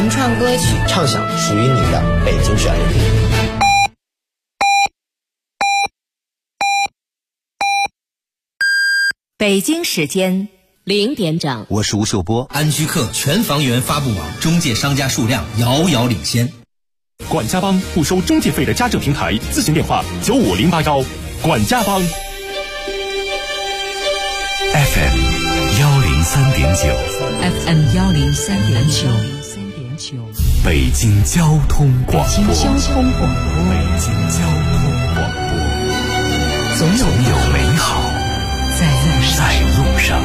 原创歌曲， 畅享属于你的北京旋律。 北京时间0点整， 我是吴秀波。 安居客全房源发布网中介商家数量遥遥领先。 管家帮不收中介费的家政平台，咨询电话95081。管家帮 FM 103.9 北京交通广播，总有美好在路上。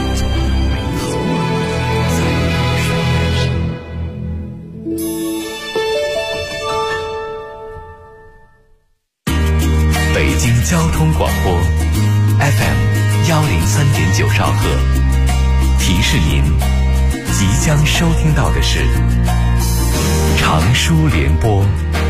北京交通广播 FM 103.9兆赫，提示您即将收听到的是长舒联播。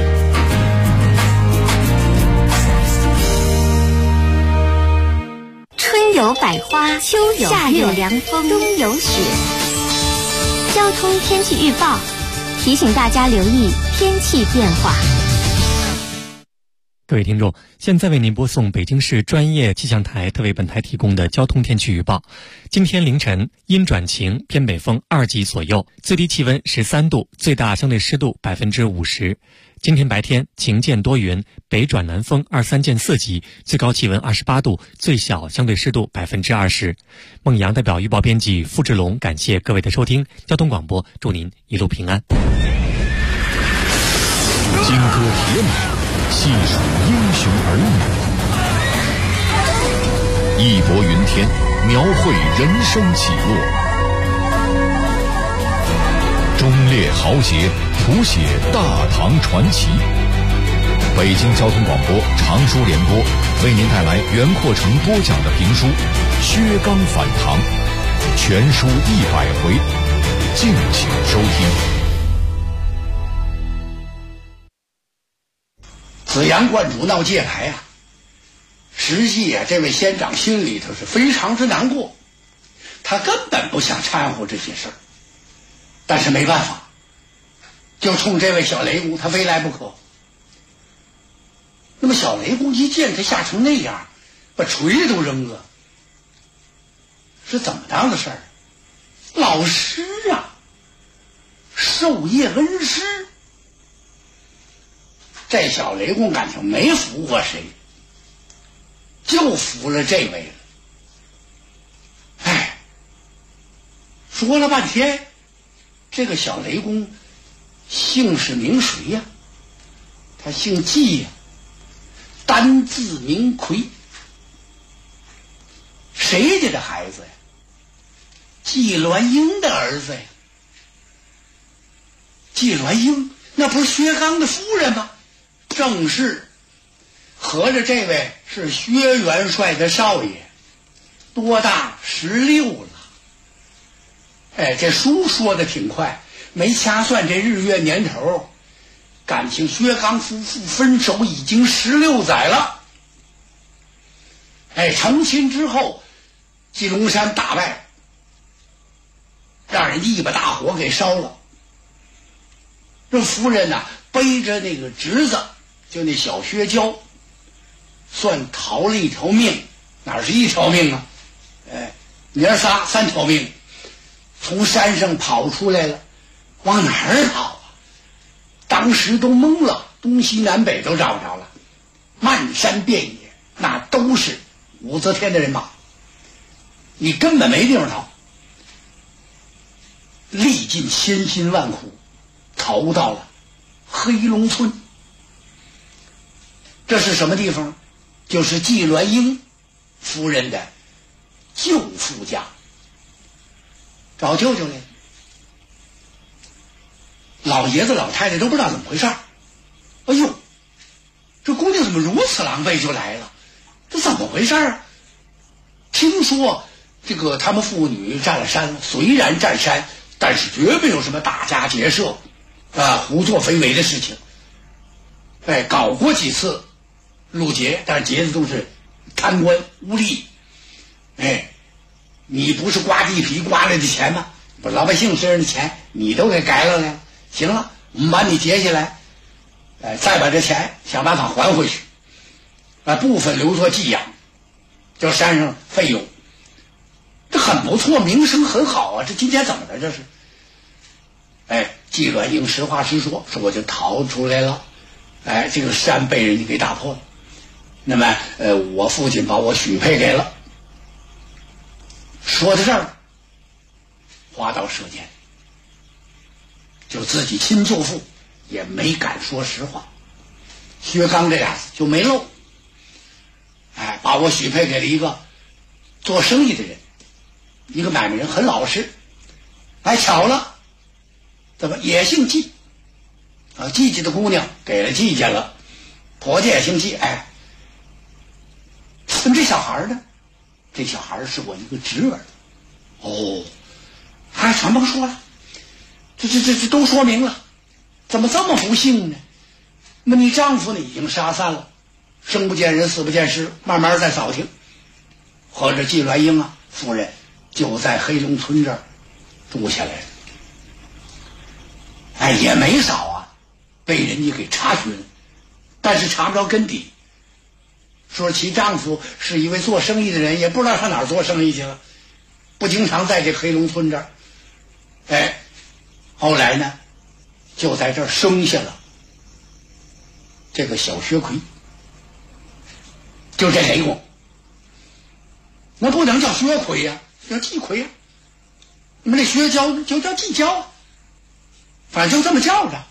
春有百花，秋有夏有凉风，冬有雪。交通天气预报提醒大家留意天气变化。 各位听众，现在为您播送北京市专业气象台特为本台提供的交通天气预报。今天凌晨阴转晴，偏北风2级左右，最低气温13度，最大相对湿度50%。今天白天晴间多云，北转南风2、3见4级，最高气温28度，最小相对湿度20%。孟阳代表预报编辑付志龙，感谢各位的收听。交通广播祝您一路平安。 金戈铁马，细数英雄儿女，义薄云天，描绘人生起落，忠烈豪杰，谱写大唐传奇。北京交通广播长舒联播为您带来袁阔成播讲的评书《薛刚反唐》，全书100回，敬请收听。 紫阳观主闹界牌啊，实际这位县长心里头是非常之难过，他根本不想掺和这些事儿，但是没办法，就冲这位小雷公他非来不可。那么小雷公一见他吓成那样，把锤都扔了，是怎么当的事儿？老师啊，授业恩师。这小雷公感情没服过谁，就服了这位了。哎，说了半天，这个小雷公姓氏名谁呀？他姓季呀，单字名奎。谁家的孩子呀？季鸾英的儿子呀。季鸾英那不是薛刚的夫人吗？正是，合着这位是薛元帅的少爷，多大？16了。哎，这书说的挺快，没掐算这日月年头，感情薛刚夫妇分手已经16载了。哎，成亲之后，季龙山打败，让人一把大火给烧了。这夫人呐，背着那个侄子，就那小薛娇，算逃了一条命。哪是一条命啊？哎，娘仨3条命，从山上跑出来了，往哪儿跑啊？当时都懵了，东西南北都找不着了，漫山遍野，那都是武则天的人马，你根本没地方逃。历尽千辛万苦，逃到了黑龙村。这是什么地方？就是季鸾英夫人的舅父家，找舅舅来了。老爷子老太太都不知道怎么回事。哎呦，这姑娘怎么如此狼狈就来了？这怎么回事啊？听说这个他们父女占了山，虽然占山，但是绝没有什么打家劫舍啊、胡作非为的事情。哎，搞过几次路劫，但是劫的都是贪官污吏。哎，你不是刮地皮刮来的钱吗？不，老百姓身上的钱你都给改了呢。 行了，我们把你接下来，再把这钱想办法还回去，部分留作寄养，叫山上费用。这很不错，名声很好啊！这今天怎么了？这是？季鸾英实话实说，说我就逃出来了，这个山被人家给打破了。那么，我父亲把我许配给了。说到这儿，花刀舌剑，就自己亲舅父也没敢说实话。薛刚这俩就没漏，把我许配给了一个做生意的人，一个买卖人，很老实。巧了，怎么也姓季季家的姑娘给了季家了，婆家也姓季。这小孩呢？这小孩是我一个侄儿。全甭说了，这都说明了，怎么这么不幸呢？那你丈夫呢已经杀散了，生不见人死不见尸，慢慢再扫听。合着季鸾英夫人就在黑龙村这儿住下来了。也没少被人家给查询，但是查不着根底。说其丈夫是一位做生意的人，也不知道上哪儿做生意去了，不经常在这黑龙村这儿。后来呢，就在这儿生下了这个小薛奎，就这雷公。那不能叫薛奎呀，叫季奎呀。你们这薛娇就叫季娇，反正就这么叫着。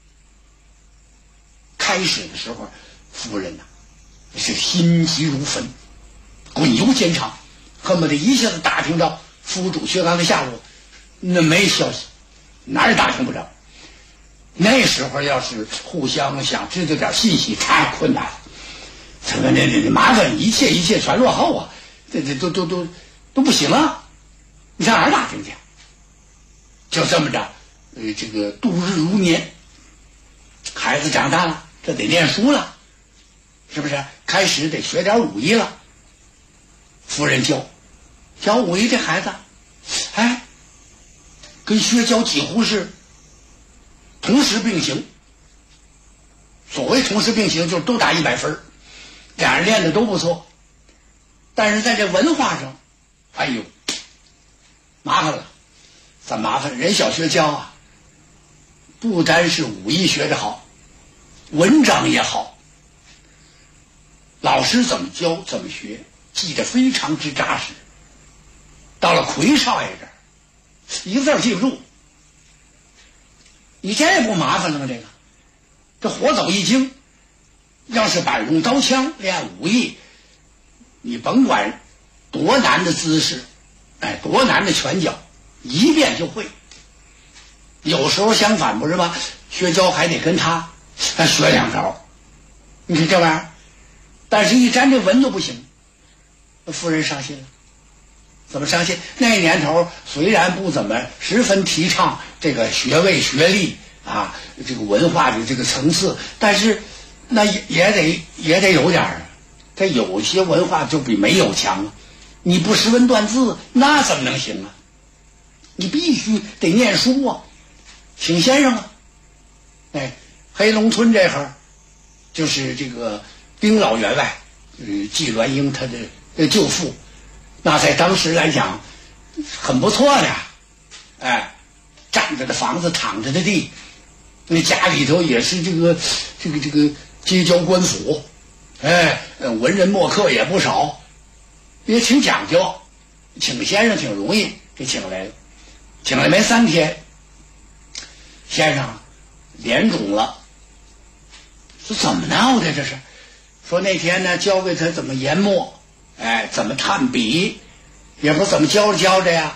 开始的时候，夫人是心急如焚，滚油兼长，恨不得一下子打听到夫主薛刚的下落。那没消息，哪儿打听不着。那时候要是互相想知道点信息，太困难了。这个那麻烦，一切全落后这都不行啊！你上哪儿打听去？就这么着，这个度日如年。孩子长大了，这得念书了，是不是？开始得学点武艺了。夫人教武艺，这孩子，跟薛娇几乎是同时并行。所谓同时并行，就是都打100分，俩人练的都不错。但是在这文化上，麻烦了。怎么麻烦？人小薛娇不单是武艺学得好，文章也好，老师怎么教怎么学，记得非常之扎实。到了奎少爷这儿，一个字儿记不住。你这也不麻烦了吗？这活走一经，要是摆用刀枪练武艺，你甭管多难的姿势，多难的拳脚，一遍就会。有时候相反不是吗？薛娇还得跟他学2招。你看这玩意儿，但是一沾这文都不行。夫人伤心了。怎么伤心？那年头虽然不怎么十分提倡这个学位学历这个文化的这个层次，但是那也得有点儿。这有些文化就比没有强你不识文断字，那怎么能行你必须得念书请先生黑龙村这会儿就是这个丁老员外季鸾英他的舅父，那在当时来讲很不错的站着的房子，躺着的地，那家里头也是这个街郊官府，文人墨客也不少，也挺讲究。请先生挺容易，给请来了。请来没3天，先生脸肿了。说怎么闹的这是？说那天呢教给他怎么研墨，怎么炭笔，也不怎么教着呀。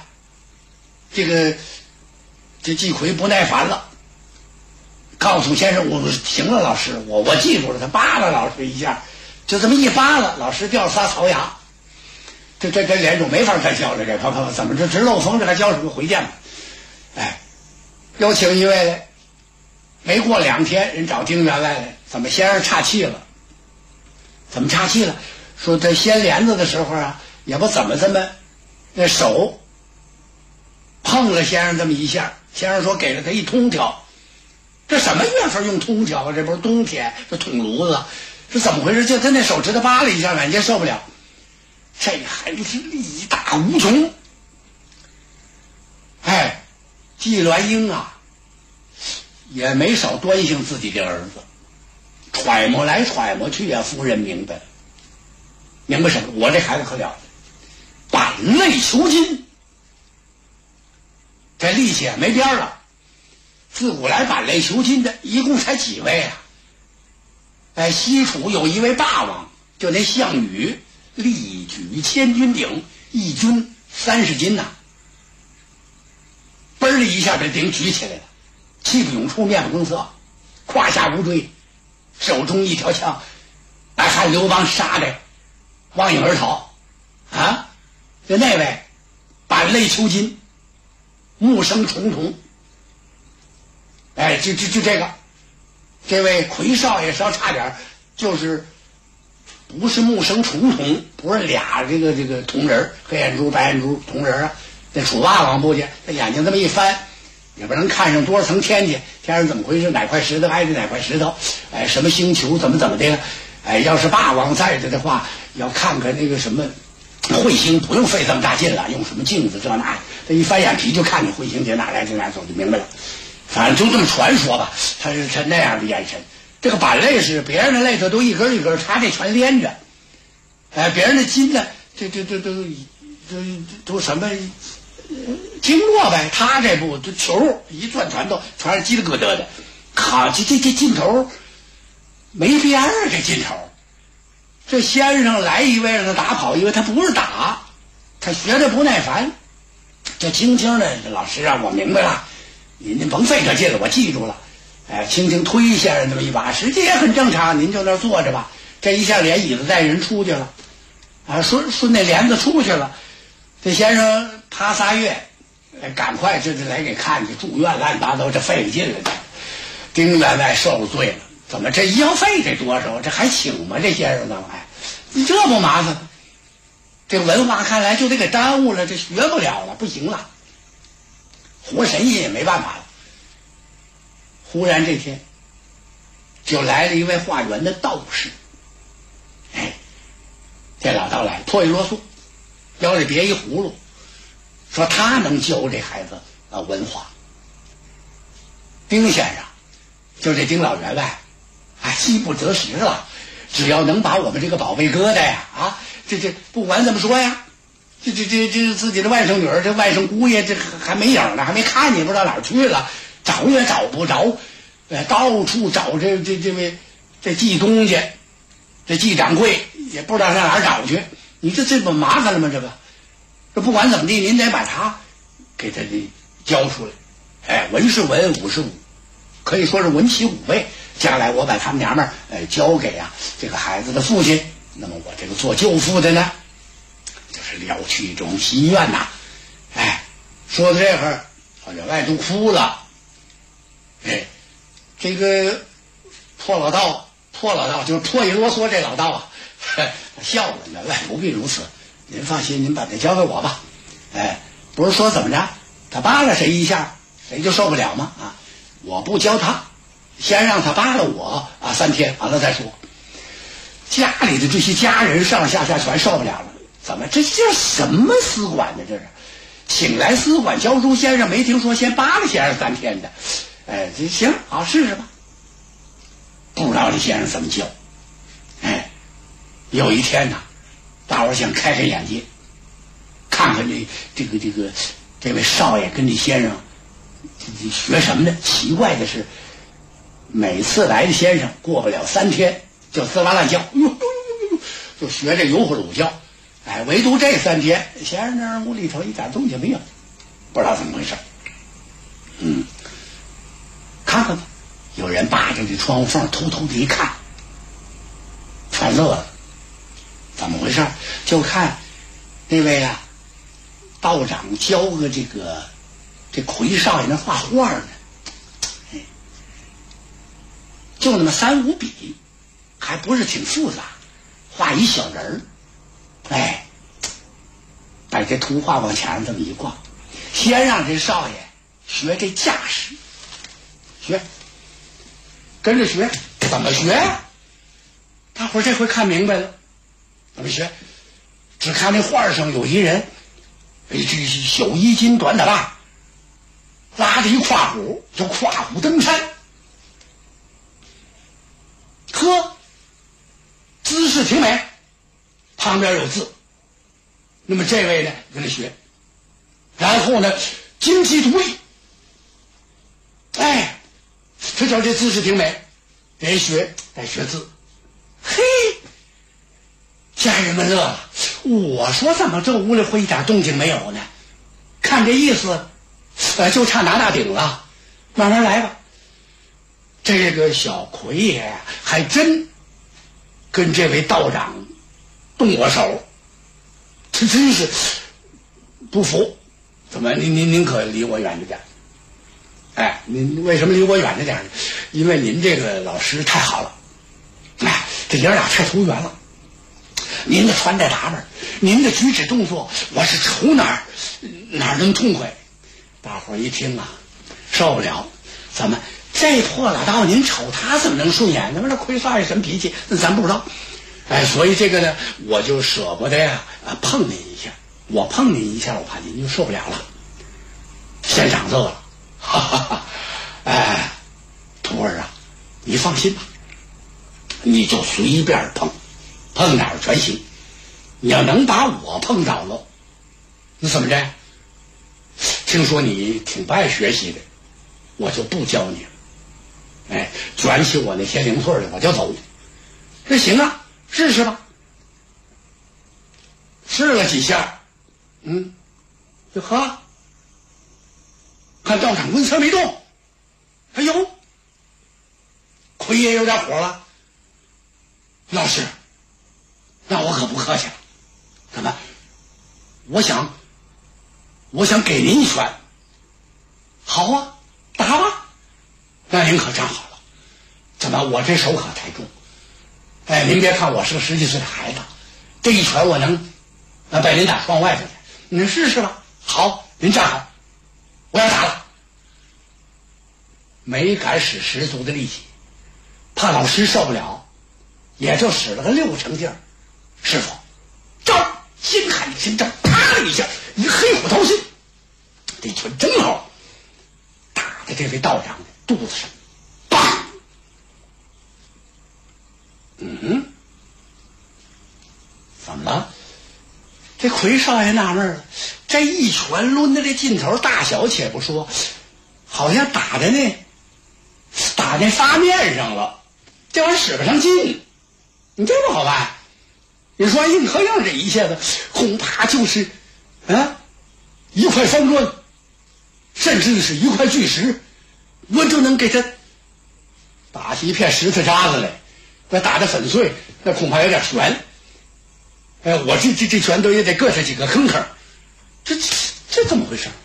这季奎不耐烦了，告诉先生，我说行了，老师，我记住了。他扒拉老师一下，就这么一扒拉，老师掉仨槽牙。这脸肿没法再教了，这怎么这直漏风？这还教什么？回见吧。又请一位来。没过2天，人找丁员外来，怎么先生岔气了？怎么岔气了？说他掀帘子的时候也不怎么这么那手碰了先生这么一下，先生说给了他一通挑， 这什么月份用通宵？这不是冬天，这捅炉子，是怎么回事？就他那手指头扒了一下，晚间受不了。这孩子是力大无穷。哎，季鸾英啊，也没少端详自己的儿子，揣摩来揣摩去啊，夫人明白了，明白什么？我这孩子可了，板类求金，这力气没边了。自古来板类求金的一共才几位啊？哎，西楚有一位霸王，就那项羽，力举千钧鼎，一钧30斤呐，嘣儿一下这鼎举起来了，气不涌出，面不更色，胯下无锥，手中一条枪，来看刘邦杀的望影而逃啊！就那位板类求金，目生重瞳。哎，就这位魁少爷稍差点，就是不是目生重瞳，不是俩这个铜人，黑眼珠白眼珠铜人啊。那楚霸王不去，他眼睛这么一翻，也不能看上多少层天去，天上怎么回事？哪块石头挨着哪块石头？哎，什么星球怎么的？哎，要是霸王在这的话，要看看那个什么彗星，不用费这么大劲了，用什么镜子这那，他一翻眼皮就看见彗星哪来哪走，就明白了。反正就这么传说吧，他那样的眼神。这个板类是别人的类头都一根一根，他这全连着。哎，别人的筋呢，这都什么经络呗，他这不就球一转船头全是叽里咯噔的，好，这劲头没边儿，这劲头。这先生来一位让他打跑一位，他不是打，他学的不耐烦，就轻轻的，老师啊，我明白了。您甭费这劲了，我记住了。哎，轻轻推先生这么一把，实际也很正常。您就那儿坐着吧。这一下连椅子带人出去了，啊，顺那帘子出去了。这先生爬3月，赶快这来给看去，住院乱七八糟，这费了劲了。丁员外受罪了，怎么这医药费这多少？这还请吗？这先生呢？哎，你这不麻烦？这文化看来就得给耽误了，这学不了了，不行了。活神仙也没办法了。忽然这天，就来了一位化缘的道士。哎，这老道来脱一啰嗦，腰里别一葫芦，说他能教这孩子文化。丁先生，就这丁老员外，哎，饥不择食了。只要能把我们这个宝贝疙瘩呀，啊，这不管怎么说呀。这自己的外甥女儿，这外甥姑爷，这还没影呢，还没看见，不知道哪儿去了，找也找不着，到处找这季东家，这季掌柜也不知道上哪儿找去。你这不麻烦了吗？这不管怎么地，您得把他给他交出来。哎，文是文，武是武，可以说是文起武备。将来我把他们娘们儿交给这个孩子的父亲，那么我这个做舅父的呢，就是了去一种心愿呐。哎，说到这会儿，老员外都哭了。哎，这个破老道就是破一啰嗦，这老道啊，他笑了。员外不必如此，您放心，您把他交给我吧。哎，不是说怎么着，他扒拉谁一下，谁就受不了吗？啊，我不教他，先让他扒拉我3天，完了再说。家里的这些家人上上下全受不了了。怎么这什么司管呢？这是请来司管教书先生，没听说先扒拉先生3天的。哎，这行，好试试吧。不知道这先生怎么教。哎，有一天呢，大伙儿想开开眼界，看看这位少爷跟这先生学什么呢？奇怪的是，每次来的先生过不了3天就滋哇乱叫，就学这油葫芦叫。哎，唯独这3天，先生那屋里头一点动静没有，不知道怎么回事。看看吧，有人扒着这窗户缝偷偷的一看，全乐了。怎么回事？就看那位道长教个这魁少爷那画画呢，就那么3、5笔，还不是挺复杂，画一小人儿。哎，把这图画往墙上这么一挂，先让这少爷学这架势，学跟着学，怎么学？大伙儿这回看明白了，怎么学？只看那画上有一人，这小衣襟短打扮，拉着一跨虎，叫跨虎登山。呵，姿势挺美，旁边有字。那么这位呢，跟着学，然后呢，金鸡独立。哎，这叫这姿势挺美，得学字。嘿，家人们乐了。我说怎么这屋里会一点动静没有呢？看这意思，就差拿大顶了。慢慢来吧。这个小奎爷还真跟这位道长动过手，这真是不服。怎么您可离我远着点？哎，您为什么离我远着点呢？因为您这个老师太好了。哎，这爷俩太投缘了。您的穿戴打扮，您的举止动作，我是瞅哪儿能痛快。大伙儿一听啊，受不了。怎么这破老道，您瞅他怎么能顺眼？那么这奎少爷什么脾气，那咱不知道。哎，所以这个呢，我就舍不得呀，碰您一下。我碰您一下，我怕您就受不了了。县长乐了，哈哈哈！哎，徒儿啊，你放心吧，你就随便碰。碰哪儿全行，你要能把我碰着了，那怎么着？听说你挺不爱学习的，我就不教你了。哎，卷起我那些零碎的，我就走。那行啊，试试吧。试了几下，就呵，看道长纹丝没动。哎呦，奎爷有点火了，老师。那我可不客气了，怎么？我想给您一拳。好啊，打吧。那您可站好了，怎么我这手可太重？哎，您别看我是个10几岁的孩子，这一拳我能把您打窗外头去。您试试吧。好，您站好，我要打了。没敢使十足的力气，怕老师受不了，也就使了个6成劲儿。师傅，招！先看一声招，啪的一下，一黑虎掏心，这拳正好打在这位道长的肚子上，砰！怎么？这奎少爷纳闷了，这一拳抡的这劲头大小且不说，好像打在那发面上了，这玩意儿使不上劲，你这不好办。你说硬和硬这一下子，恐怕就是一块方砖，甚至是一块巨石，我就能给他打起一片石头渣子来。那打得粉碎，那恐怕有点悬。哎，我这拳头也得硌他几个坑坑，这怎么回事？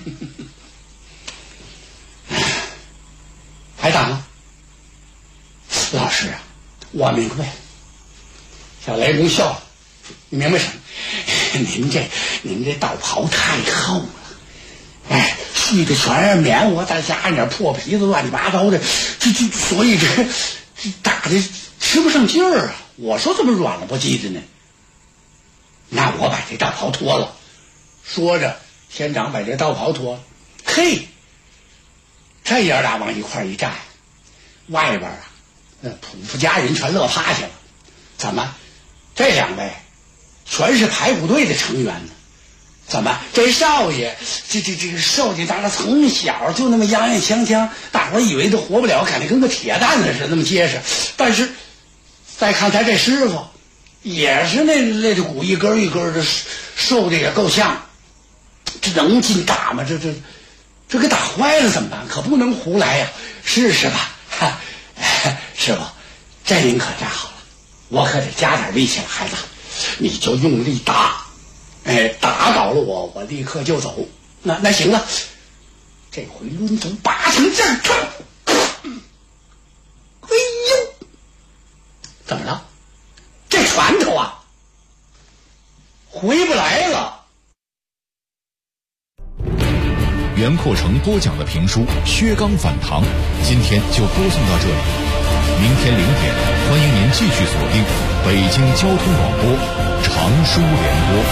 还打吗？老师啊，我明白。小雷公笑了，你明白什么？您这道袍太厚了，哎，续的全是棉花，再加上点破皮子，乱七八糟的，所以这打的吃不上劲儿啊！我说怎么软了不记得呢？那我把这道袍脱了。说着，县长把这道袍脱了。嘿，这爷俩往一块一站，外边土富家人全乐趴下了。怎么？这2位全是排骨队的成员呢？怎么这少爷这瘦家大从小就那么洋洋锵锵，大伙以为他活不了，感觉跟个铁蛋子似的那么结实。但是再看他这师傅，也是那骨一根一根的，瘦的也够呛。这能劲打吗？这给打坏了怎么办？可不能胡来呀！试试吧。师傅，这您可站好了，我可得加点力气了，孩子，你就用力打，哎，打倒了我立刻就走。那行了，这回抡足8成劲儿，哎呦，怎么了？这拳头啊，回不来了。 袁阔成播讲的评书《薛刚反唐》，今天就播送到这里。 明天0点，欢迎您继续锁定北京交通广播常书联播。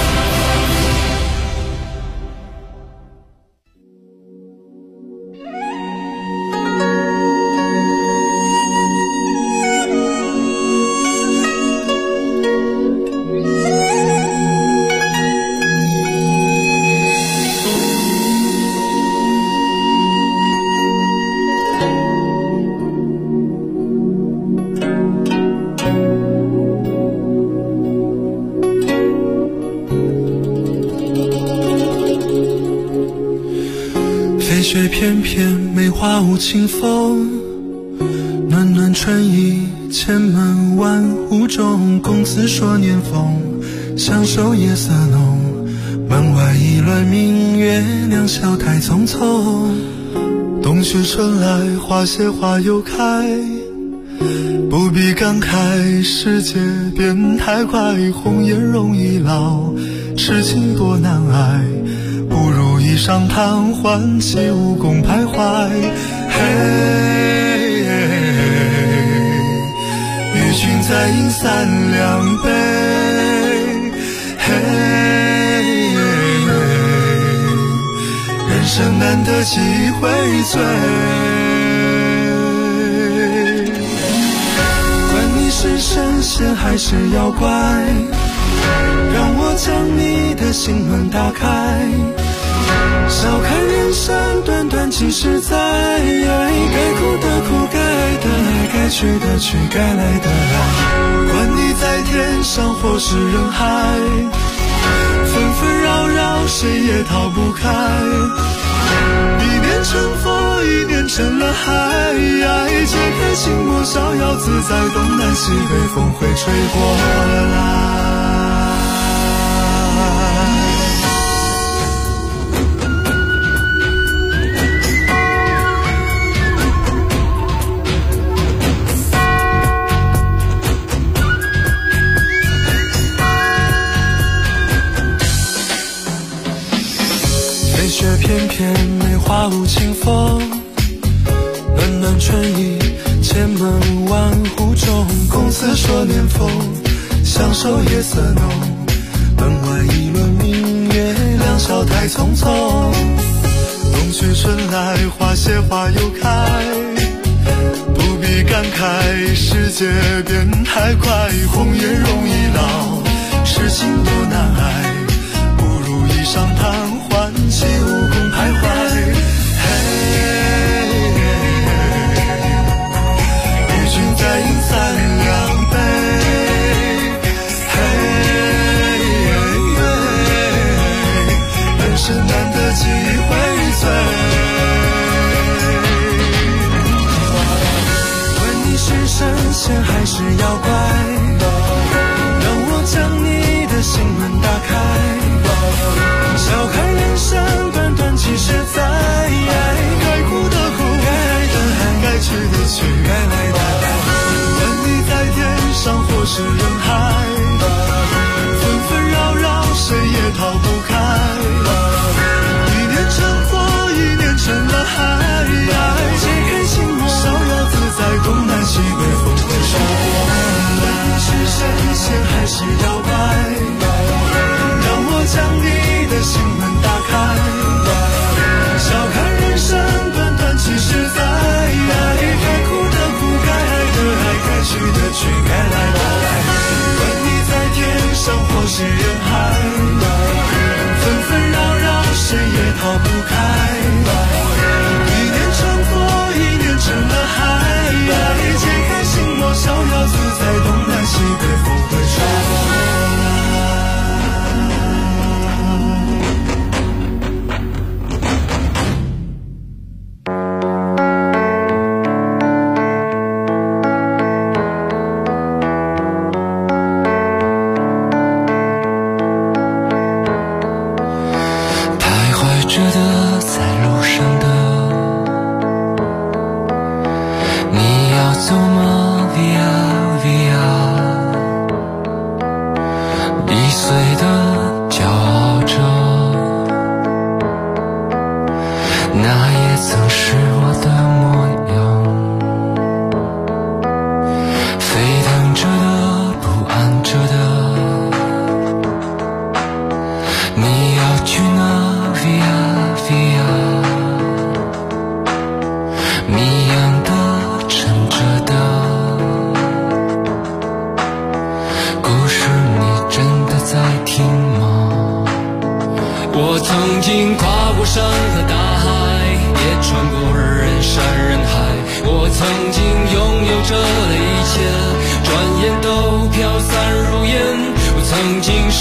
雪翩翩，梅花舞清风，暖暖春意，千门万户中，公子说年丰，相守夜色浓。门外一轮明月，两小台匆匆。冬去春来，花谢花又开，不必感慨，世界变太快，红颜容易老，痴情多难挨。不如一上贪欢，起舞共徘徊。嘿，与君再饮三两杯。嘿，人生难得几回醉。管你是神仙还是妖怪，让我将你的心门打开。笑看人生短短几十载，该哭的哭，该爱的爱，该去的去，该来的来。管你在天上或是人海，纷纷扰扰，谁也逃不开。一念成佛，一念成了海，解开心魔，逍遥自在，东南西北风会吹过来。雪翩翩，梅花舞清风，暖暖春意，千门万户中，公子说年丰，相守夜色浓。门外一轮明月，两小台匆匆。冬去春来，花谢花又开，不必感慨，世界变太快，红颜容易老，痴情多难挨。不如一上贪欢，起舞共徘徊。嘿，与君再饮三两杯。嘿，人生难得几回醉。问你是神仙还是妖怪，让我将你的心门打开。笑看人生短短几十载，该哭的哭，该爱的爱，该去的去，该来的来。问你在天上或是人海，纷纷扰扰，谁也逃不开。一念成佛，一念成了海，解开心魔，逍遥自在，东南西北风会吹过来。你是神仙还是妖怪，让我将你的心门打开。笑看人生短短几十载，该哭的哭，该爱的爱，该去的去，该来的来。问你在天上或是人海，纷纷扰扰，谁也逃不开。一念成佛，一念成了海，解开心魔，逍遥自在，东南西北风会吹过来。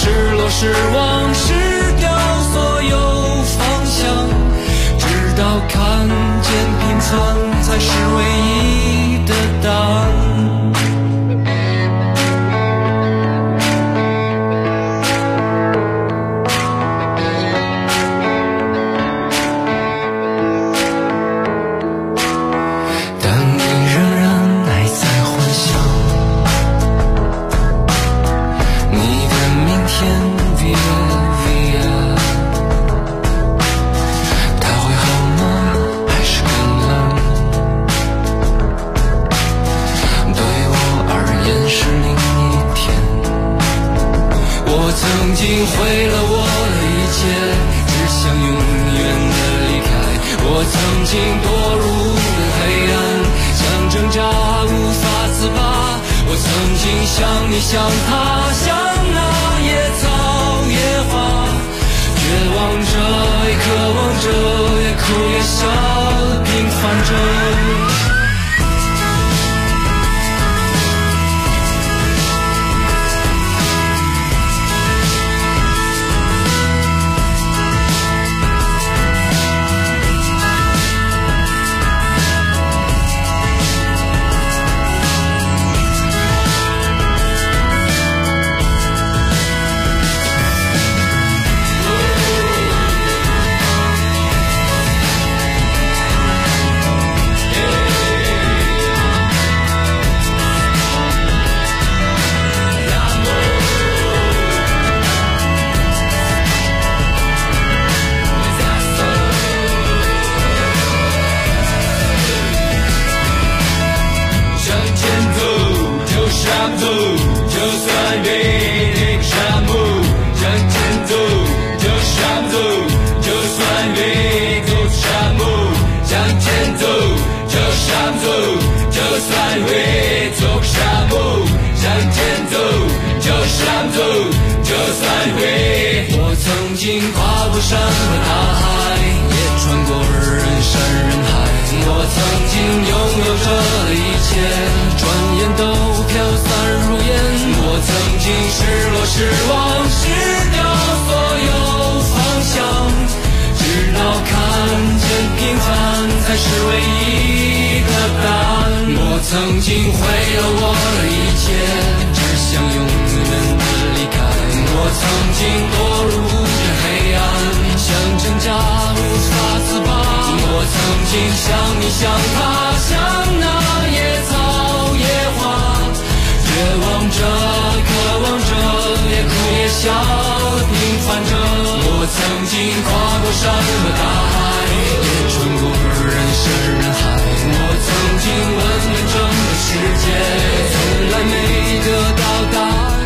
失落失望失掉所有方向，直到看见平凡才是唯一的答案。毁了我的一切，只想永远的离开。我曾经堕入了黑暗，想挣扎无法自拔。我曾经像你像他，像那野草野花，绝望着也渴望着，也哭也笑，平凡着。我曾经跨过山和大海，也穿过人山人海。我曾经拥有着一切，转眼都飘散如烟。我曾经失落失望失掉所有方向，直到看见平凡才是唯一的答案。我曾经毁了我的一切，只想永远的离开。我曾经堕入这黑暗，想挣扎无法自拔。我曾经像你像他，像那野草野花，绝望着渴望着，也哭也笑，平凡着。我曾经跨过山和大海，也穿过人山人海。我曾经问遍整个世界，从来没得到答案。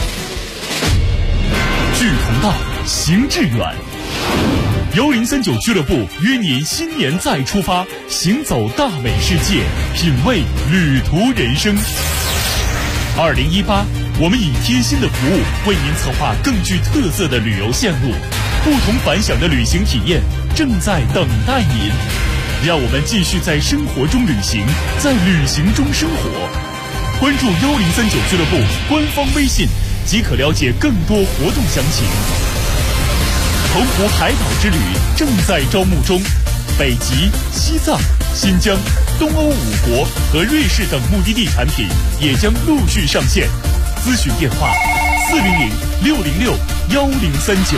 志同道，行致远。1039俱乐部约您新年再出发，行走大美世界，品味旅途人生。2018，我们以贴心的服务为您策划更具特色的旅游线路，不同凡响的旅行体验正在等待您。让我们继续在生活中旅行，在旅行中生活。关注1039俱乐部官方微信，即可了解更多活动详情。澎湖海岛之旅正在招募中，北极、西藏、新疆、东欧5国和瑞士等目的地产品也将陆续上线。咨询电话400-606-1039。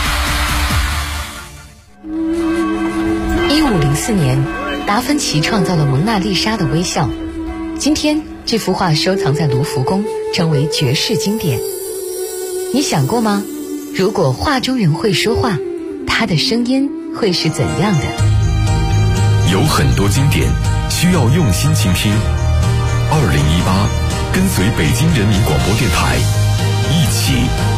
1504年，达芬奇创造了蒙娜丽莎的微笑。今天，这幅画收藏在卢浮宫，成为绝世经典。你想过吗？如果画中人会说话，他的声音会是怎样的？ 有很多经典需要用心倾听。2018，跟随北京人民广播电台，一起